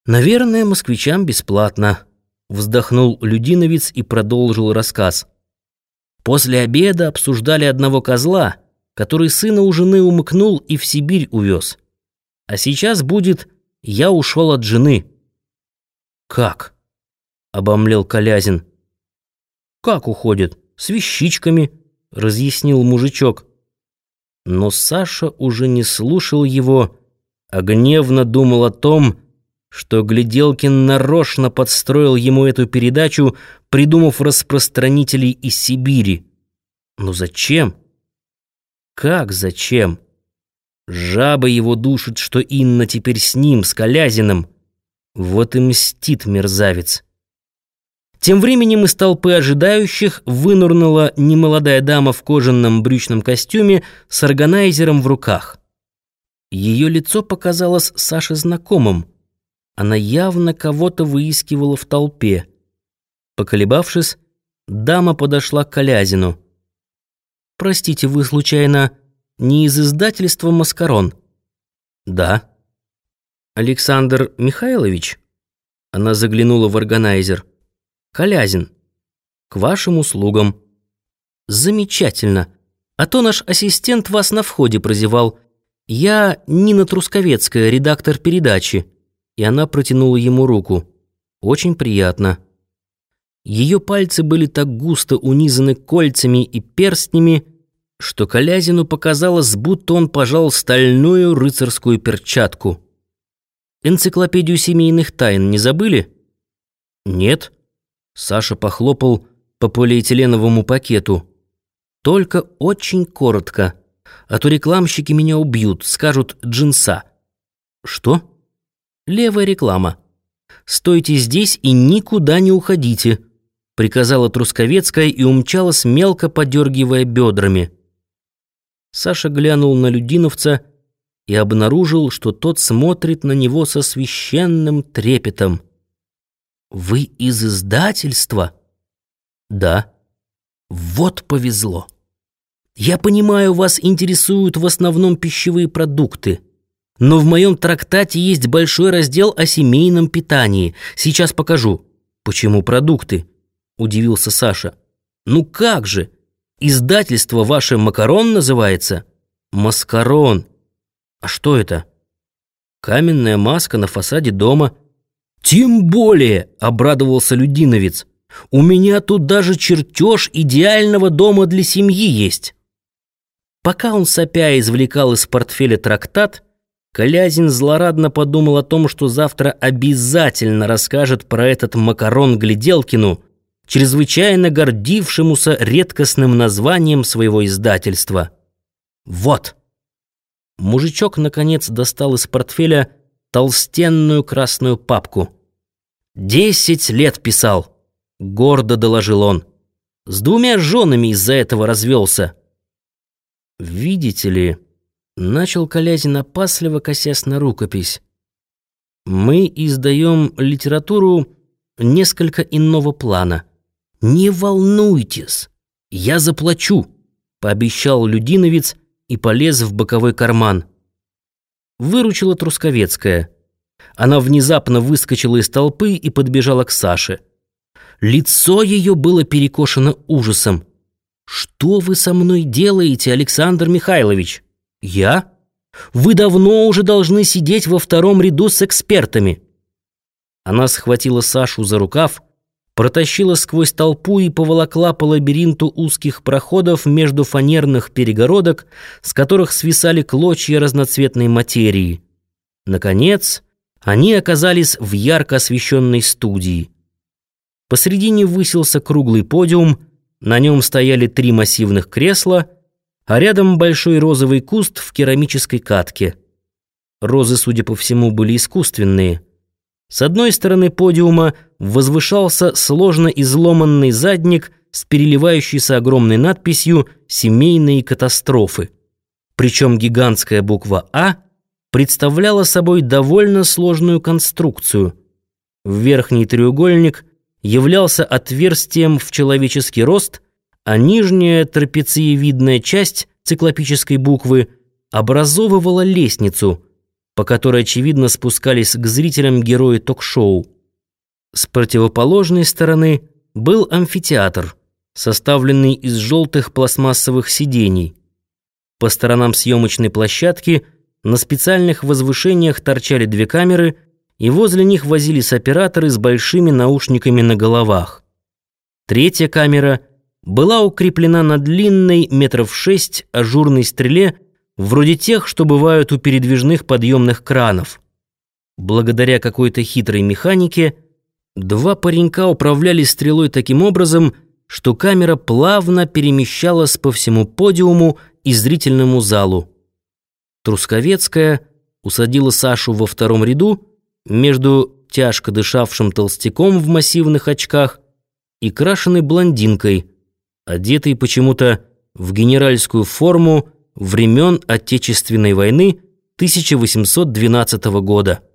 «Наверное, москвичам бесплатно», — вздохнул Людиновец и продолжил рассказ. «После обеда обсуждали одного козла, который сына у жены умыкнул и в Сибирь увез. А сейчас будет «я ушел от жены». «Как?» — обомлел Колязин. «Как уходит? С вещичками», — разъяснил мужичок. Но Саша уже не слушал его, а гневно думал о том, что Гляделкин нарочно подстроил ему эту передачу, придумав распространителей из Сибири. Но зачем? Как зачем? Жаба его душит, что Инна теперь с ним, с Колязиным. Вот и мстит мерзавец. Тем временем из толпы ожидающих вынурнула немолодая дама в кожаном брючном костюме с органайзером в руках. Ее лицо показалось Саше знакомым. Она явно кого-то выискивала в толпе. Поколебавшись, дама подошла к Колязину. «Простите, вы, случайно, не из издательства «Маскарон»?» «Да». «Александр Михайлович?» Она заглянула в органайзер. «Колязин. К вашим услугам». «Замечательно. А то наш ассистент вас на входе прозевал. Я Нина Трусковецкая, редактор передачи». И она протянула ему руку. «Очень приятно». Ее пальцы были так густо унизаны кольцами и перстнями, что Колязину показалось, будто он пожал стальную рыцарскую перчатку. «Энциклопедию семейных тайн не забыли?» «Нет». Саша похлопал по полиэтиленовому пакету. «Только очень коротко, а то рекламщики меня убьют, скажут «джинса». «Что?» «Левая реклама. Стойте здесь и никуда не уходите», — приказала Трусковецкая и умчалась, мелко подергивая бедрами. Саша глянул на Людиновца и обнаружил, что тот смотрит на него со священным трепетом. «Вы из издательства?» «Да». «Вот повезло. Я понимаю, вас интересуют в основном пищевые продукты. Но в моем трактате есть большой раздел о семейном питании. Сейчас покажу». «Почему продукты?» — удивился Саша. «Ну как же? Издательство ваше «Макарон» называется?» «Маскарон». «А что это?» «Каменная маска на фасаде дома». «Тем более!» — обрадовался Людиновец. «У меня тут даже чертеж идеального дома для семьи есть». Пока он сопя извлекал из портфеля трактат, Колязин злорадно подумал о том, что завтра обязательно расскажет про этот макарон Гляделкину, чрезвычайно гордившемуся редкостным названием своего издательства. «Вот!» Мужичок, наконец, достал из портфеля толстенную красную папку. 10 лет писал», — гордо доложил он. «С 2 женами из-за этого развелся». «Видите ли...» — начал Колязин, опасливо косясь на рукопись. «Мы издаем литературу несколько иного плана». «Не волнуйтесь, я заплачу», — пообещал Людиновец и полез в боковой карман. Выручила Трусковецкая. Она внезапно выскочила из толпы и подбежала к Саше. Лицо ее было перекошено ужасом. «Что вы со мной делаете, Александр Михайлович?» «Я? Вы давно уже должны сидеть во 2-м ряду с экспертами». Она схватила Сашу за рукав, протащила сквозь толпу и поволокла по лабиринту узких проходов между фанерных перегородок, с которых свисали клочья разноцветной материи. Наконец, они оказались в ярко освещенной студии. Посредине высился круглый подиум, на нем стояли 3 массивных кресла, а рядом большой розовый куст в керамической катке. Розы, судя по всему, были искусственные. С одной стороны подиума возвышался сложно изломанный задник с переливающейся огромной надписью «Семейные катастрофы». Причем гигантская буква «А» представляла собой довольно сложную конструкцию. Верхний треугольник являлся отверстием в человеческий рост, а нижняя трапециевидная часть циклопической буквы образовывала лестницу, по которой, очевидно, спускались к зрителям герои ток-шоу. С противоположной стороны был амфитеатр, составленный из желтых пластмассовых сидений. По сторонам съемочной площадки на специальных возвышениях торчали две камеры, и возле них возились операторы с большими наушниками на головах. Третья камера была укреплена на длинной 6 метров ажурной стреле, вроде тех, что бывают у передвижных подъемных кранов. Благодаря какой-то хитрой механике два паренька управляли стрелой таким образом, что камера плавно перемещалась по всему подиуму и зрительному залу. Трусковецкая усадила Сашу во втором ряду между тяжко дышавшим толстяком в массивных очках и крашеной блондинкой, одетой почему-то в генеральскую форму времен Отечественной войны 1812 года.